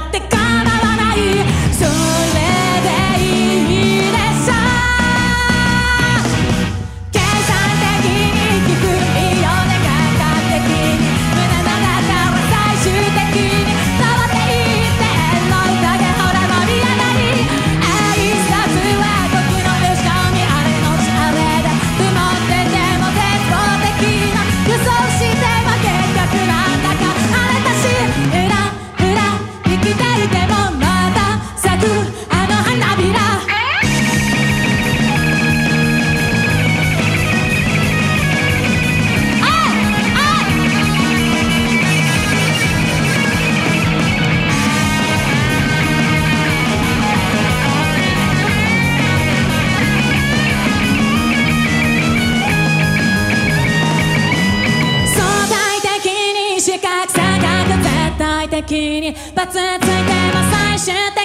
って構わない、それでいいでしょう。計算的に低いよね、感覚的に胸の中は最終的に変わっていっての歌でほら盛り上がり、挨拶は時のよしこみ、あれのちあれで曇ってても絶望的な予想しても結局なんだかあれだし、ふらふら生きていてもまた咲くあの花びら。相対的に視覚錯覚、絶対的にバツついても最終的